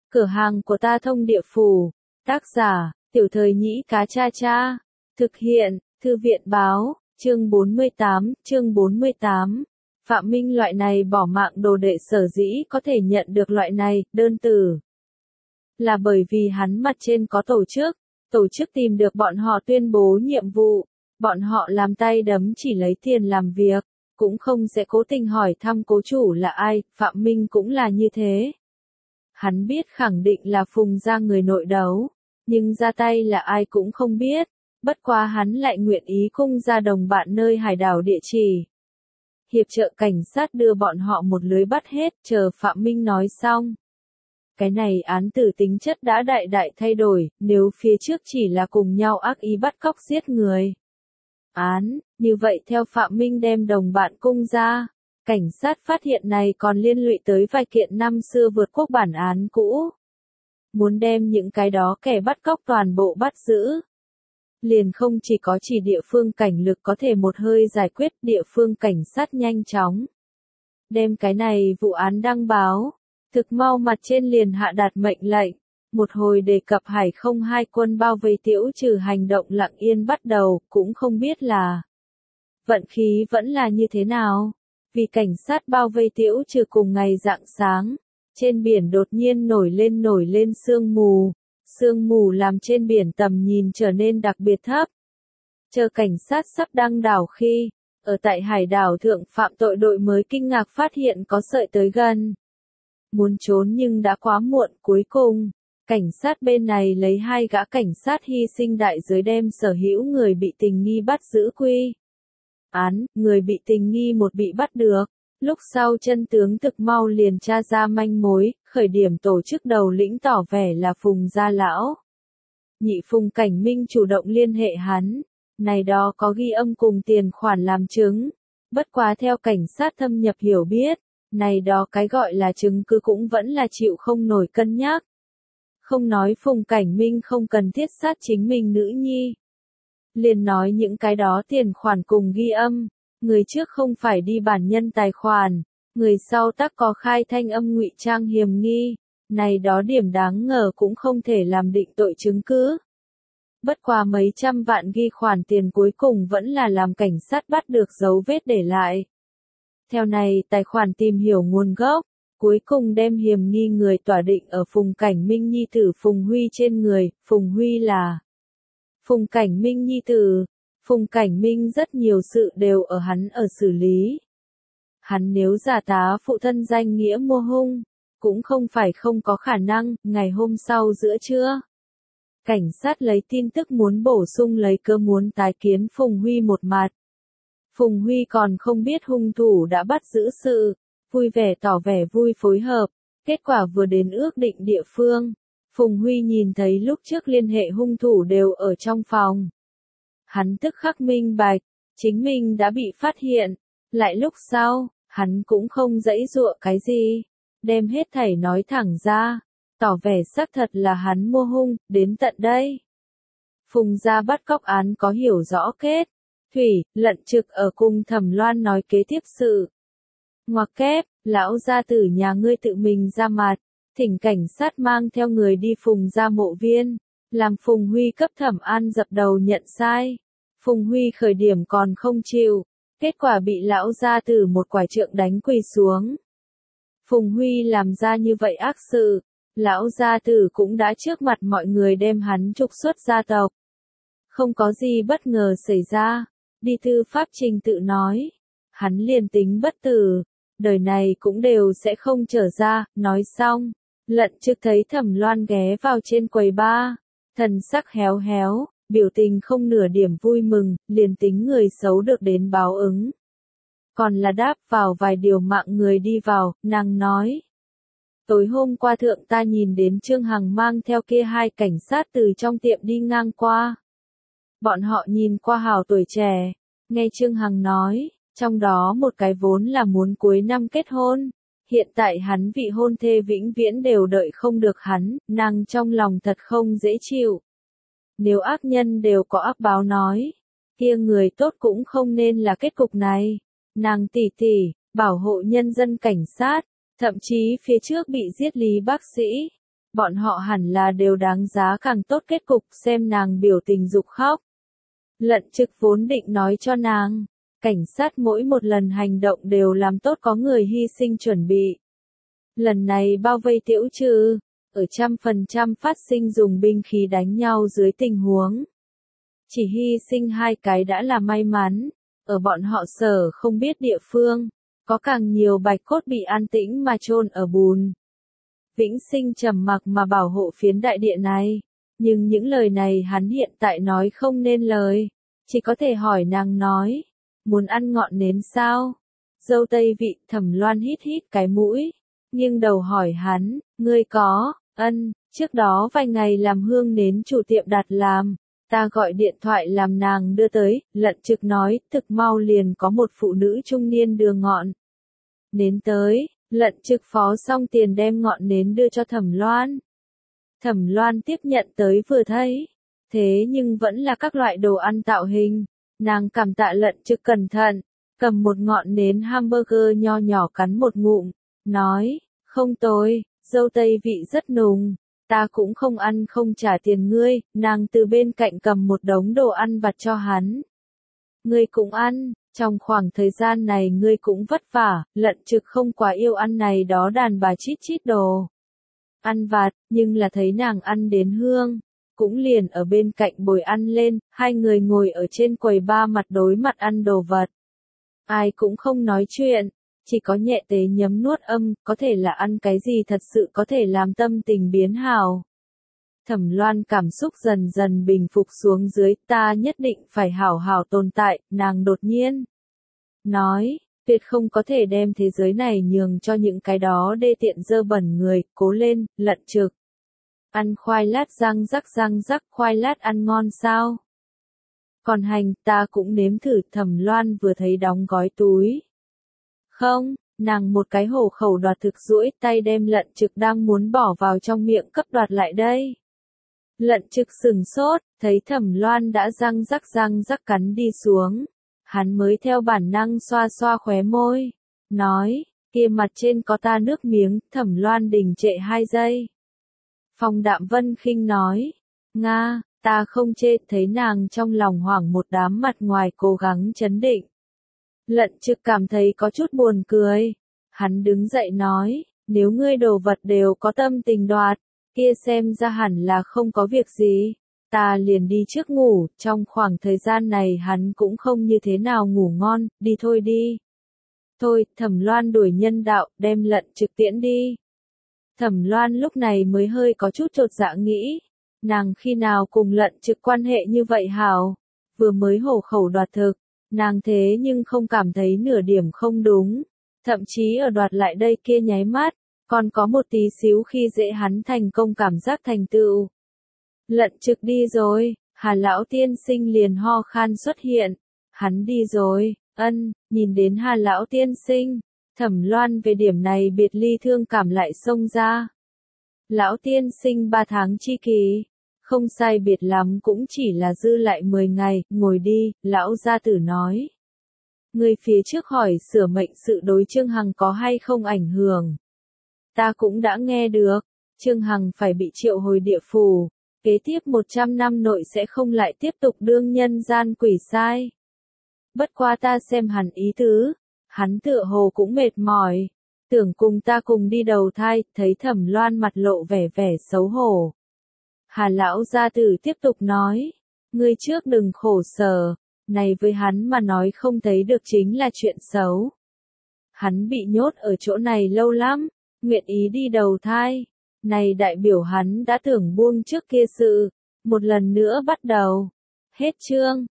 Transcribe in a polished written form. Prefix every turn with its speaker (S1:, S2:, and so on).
S1: Cửa hàng của ta thông địa phủ. Tác giả, Tiểu Thời Nhĩ Cá Cha Cha. Thực hiện, Thư viện báo, chương 48. Phạm Minh loại này bỏ mạng đồ đệ sở dĩ có thể nhận được loại này, đơn từ. Là bởi vì hắn mặt trên có tổ chức tìm được bọn họ tuyên bố nhiệm vụ, bọn họ làm tay đấm chỉ lấy tiền làm việc, cũng không sẽ cố tình hỏi thăm cố chủ là ai, Phạm Minh cũng là như thế. Hắn biết khẳng định là Phùng gia người nội đấu, nhưng ra tay là ai cũng không biết, bất quá hắn lại nguyện ý cung ra đồng bạn nơi hải đảo địa chỉ. Hiệp trợ cảnh sát đưa bọn họ một lưới bắt hết, chờ Phạm Minh nói xong. Cái này án tử tính chất đã đại thay đổi, nếu phía trước chỉ là cùng nhau ác ý bắt cóc giết người. Như vậy theo Phạm Minh đem đồng bạn cung ra, cảnh sát phát hiện này còn liên lụy tới vài kiện năm xưa vượt quốc bản án cũ. Muốn đem những cái đó kẻ bắt cóc toàn bộ bắt giữ. Liền không chỉ có chỉ địa phương cảnh lực có thể một hơi giải quyết, địa phương cảnh sát nhanh chóng. Đem cái này vụ án đăng báo, thực mau mặt trên liền hạ đạt mệnh lệnh, một hồi đề cập Hải không hai quân bao vây Tiễu Trừ hành động lặng yên bắt đầu, cũng không biết là vận khí vẫn là như thế nào, vì cảnh sát bao vây Tiễu Trừ cùng ngày rạng sáng, trên biển đột nhiên nổi lên sương mù làm trên biển tầm nhìn trở nên đặc biệt thấp. Chờ cảnh sát sắp đăng đảo khi, ở tại hải đảo thượng phạm tội đội mới kinh ngạc phát hiện có sợi tới gần. Muốn trốn nhưng đã quá muộn, cuối cùng, cảnh sát bên này lấy 2 gã cảnh sát hy sinh đại giới đem sở hữu người bị tình nghi bắt giữ quy. Người bị tình nghi một bị bắt được, lúc sau chân tướng thực mau liền tra ra manh mối, khởi điểm tổ chức đầu lĩnh tỏ vẻ là Phùng gia lão. Nhị Phùng Cảnh Minh chủ động liên hệ hắn, này đó có ghi âm cùng tiền khoản làm chứng, bất quá theo cảnh sát thâm nhập hiểu biết, này đó cái gọi là chứng cứ cũng vẫn là chịu không nổi cân nhắc. Không nói Phùng Cảnh Minh không cần thiết sát chính mình nữ nhi. Liền nói những cái đó tiền khoản cùng ghi âm, người trước không phải đi bản nhân tài khoản, người sau tắc có khai thanh âm ngụy trang hiểm nghi, này đó điểm đáng ngờ cũng không thể làm định tội chứng cứ. Bất quá mấy trăm vạn ghi khoản tiền cuối cùng vẫn là làm cảnh sát bắt được dấu vết để lại. Theo này tài khoản tìm hiểu nguồn gốc, cuối cùng đem hiểm nghi người tỏa định ở Phùng Cảnh Minh nhi tử Phùng Huy trên người, Phùng Huy là Phùng Cảnh Minh nhi tử. Phùng Cảnh Minh rất nhiều sự đều ở hắn ở xử lý. Hắn nếu giả tá phụ thân danh nghĩa mua hung, cũng không phải không có khả năng, ngày hôm sau giữa trưa. Cảnh sát lấy tin tức muốn bổ sung lấy cơ muốn tái kiến Phùng Huy một mặt. Phùng Huy còn không biết hung thủ đã bắt giữ sự, vui vẻ tỏ vẻ vui phối hợp, kết quả vừa đến ước định địa phương. Phùng Huy nhìn thấy lúc trước liên hệ hung thủ đều ở trong phòng. Hắn tức khắc minh bạch, chính mình đã bị phát hiện, lại lúc sau, hắn cũng không giãy giụa cái gì, đem hết thảy nói thẳng ra, tỏ vẻ xác thật là hắn mua hung, đến tận đây. Phùng gia bắt cóc án có hiểu rõ kết, Thủy, Lận Trực ở cùng Thẩm Loan nói kế tiếp sự. Ngoặc kép, lão gia tử nhà ngươi tự mình ra mặt, thỉnh cảnh sát mang theo người đi Phùng gia mộ viên. Làm Phùng Huy cấp Thẩm An dập đầu nhận sai. Phùng Huy khởi điểm còn không chịu, kết quả bị lão gia tử một quải trượng đánh quỳ xuống. Phùng Huy làm ra như vậy ác sự, lão gia tử cũng đã trước mặt mọi người đem hắn trục xuất gia tộc. Không có gì bất ngờ xảy ra, đi thư pháp trình tự nói, hắn liền tính bất tử, đời này cũng đều sẽ không trở ra, nói xong, Lận Trực thấy Thẩm Loan ghé vào trên quầy bar. Thần sắc héo héo, biểu tình không nửa điểm vui mừng, liền tính người xấu được đến báo ứng. Còn là đáp vào vài điều mạng người đi vào, nàng nói. Tối hôm qua thượng ta nhìn đến Trương Hằng mang theo kia 2 cảnh sát từ trong tiệm đi ngang qua. Bọn họ nhìn qua hào tuổi trẻ, nghe Trương Hằng nói, trong đó một cái vốn là muốn cuối năm kết hôn. Hiện tại hắn vị hôn thê vĩnh viễn đều đợi không được hắn, nàng trong lòng thật không dễ chịu. Nếu ác nhân đều có ác báo nói, kia người tốt cũng không nên là kết cục này. Nàng tỷ tỷ, bảo hộ nhân dân cảnh sát, thậm chí phía trước bị giết Lý bác sĩ. bọn họ hẳn là đều đáng giá càng tốt kết cục, xem nàng biểu tình dục khóc. Lận Trực vốn định nói cho nàng, cảnh sát mỗi một lần hành động đều làm tốt có người hy sinh chuẩn bị. Lần này bao vây Tiễu Trừ, ở 100% phát sinh dùng binh khí đánh nhau dưới tình huống. Chỉ hy sinh 2 cái đã là may mắn, ở bọn họ sở không biết địa phương, có càng nhiều bạch cốt bị an tĩnh mà chôn ở bùn. Vĩnh Sinh trầm mặc mà bảo hộ phiến đại địa này, nhưng những lời này hắn hiện tại nói không nên lời, chỉ có thể hỏi nàng nói, muốn ăn ngọn nến sao? Dâu Tây Vị Thẩm Loan hít hít cái mũi, nghiêng đầu hỏi hắn, ngươi có, trước đó vài ngày làm hương nến chủ tiệm đặt làm, ta gọi điện thoại làm nàng đưa tới, Lận Trực nói, thực mau liền có một phụ nữ trung niên đưa ngọn nến tới, Lận Trực phó xong tiền đem ngọn nến đưa cho Thẩm Loan. Thẩm Loan tiếp nhận tới vừa thấy, thế nhưng vẫn là các loại đồ ăn tạo hình, nàng cảm tạ Lận Trực cẩn thận, cầm một ngọn nến hamburger nho nhỏ cắn một ngụm, nói, không tồi, dâu Tây Vị rất nùng, ta cũng không ăn không trả tiền ngươi, nàng từ bên cạnh cầm một đống đồ ăn vặt cho hắn. Ngươi cũng ăn, trong khoảng thời gian này ngươi cũng vất vả, Lận Trực không quá yêu ăn này đó đàn bà chít chít đồ ăn vặt, nhưng là thấy nàng ăn đến hương, cũng liền ở bên cạnh bồi ăn lên, hai người ngồi ở trên quầy ba mặt đối mặt ăn đồ vật. Ai cũng không nói chuyện, chỉ có nhẹ tế nhấm nuốt âm, có thể là ăn cái gì thật sự có thể làm tâm tình biến hào. Thẩm Loan cảm xúc dần dần bình phục xuống dưới, ta nhất định phải hảo hảo tồn tại, nàng đột nhiên nói, tuyệt không có thể đem thế giới này nhường cho những cái đó đê tiện dơ bẩn người, cố lên, Lận Trực. Ăn khoai lát răng rắc, khoai lát ăn ngon sao? Còn hành, ta cũng nếm thử, Thẩm Loan vừa thấy đóng gói túi. Không, nàng một cái hổ khẩu đoạt thực duỗi tay đem Lận Trực đang muốn bỏ vào trong miệng cấp đoạt lại đây. Lận Trực sừng sốt, thấy Thẩm Loan đã răng rắc cắn đi xuống. Hắn mới theo bản năng xoa xoa khóe môi, nói, kia mặt trên có ta nước miếng, Thẩm Loan đình trệ 2 giây. Phong Đạm Vân khinh nói, Nga, ta không chê, thấy nàng trong lòng hoảng một đám mặt ngoài cố gắng chấn định. Lận Trực cảm thấy có chút buồn cười. Hắn đứng dậy nói, nếu ngươi đồ vật đều có tâm tình đoạt, kia xem ra hẳn là không có việc gì. Ta liền đi trước ngủ, trong khoảng thời gian này hắn cũng không như thế nào ngủ ngon, đi thôi đi. Thôi, Thẩm Loan đuổi nhân đạo, đem Lận Trực tiễn đi. Thẩm Loan lúc này mới hơi có chút chột dạ nghĩ, nàng khi nào cùng Lận Trực quan hệ như vậy hảo, vừa mới hổ khẩu đoạt thực, nàng thế nhưng không cảm thấy nửa điểm không đúng, thậm chí ở đoạt lại đây kia nháy mắt, còn có một tí xíu khi dễ hắn thành công cảm giác thành tựu. Lận Trực đi rồi, Hà Lão Tiên Sinh liền ho khan xuất hiện, hắn đi rồi, nhìn đến Hà Lão Tiên Sinh, Thẩm Loan về điểm này biệt ly thương cảm lại xông ra. Lão Tiên Sinh 3 tháng chi kỳ, không sai biệt lắm cũng chỉ là dư lại 10 ngày, ngồi đi, Lão gia tử nói. Người phía trước hỏi sửa mệnh sự đối Trương Hằng có hay không ảnh hưởng. Ta cũng đã nghe được, Trương Hằng phải bị triệu hồi địa phủ, kế tiếp 100 năm nội sẽ không lại tiếp tục đương nhân gian quỷ sai. Bất qua ta xem hẳn ý tứ, hắn tựa hồ cũng mệt mỏi, tưởng cùng ta cùng đi đầu thai, thấy Thẩm Loan mặt lộ vẻ xấu hổ. Hà Lão gia tử tiếp tục nói, ngươi trước đừng khổ sở, này với hắn mà nói không thấy được chính là chuyện xấu. Hắn bị nhốt ở chỗ này lâu lắm, nguyện ý đi đầu thai, này đại biểu hắn đã tưởng buông trước kia sự, một lần nữa bắt đầu. Hết chương.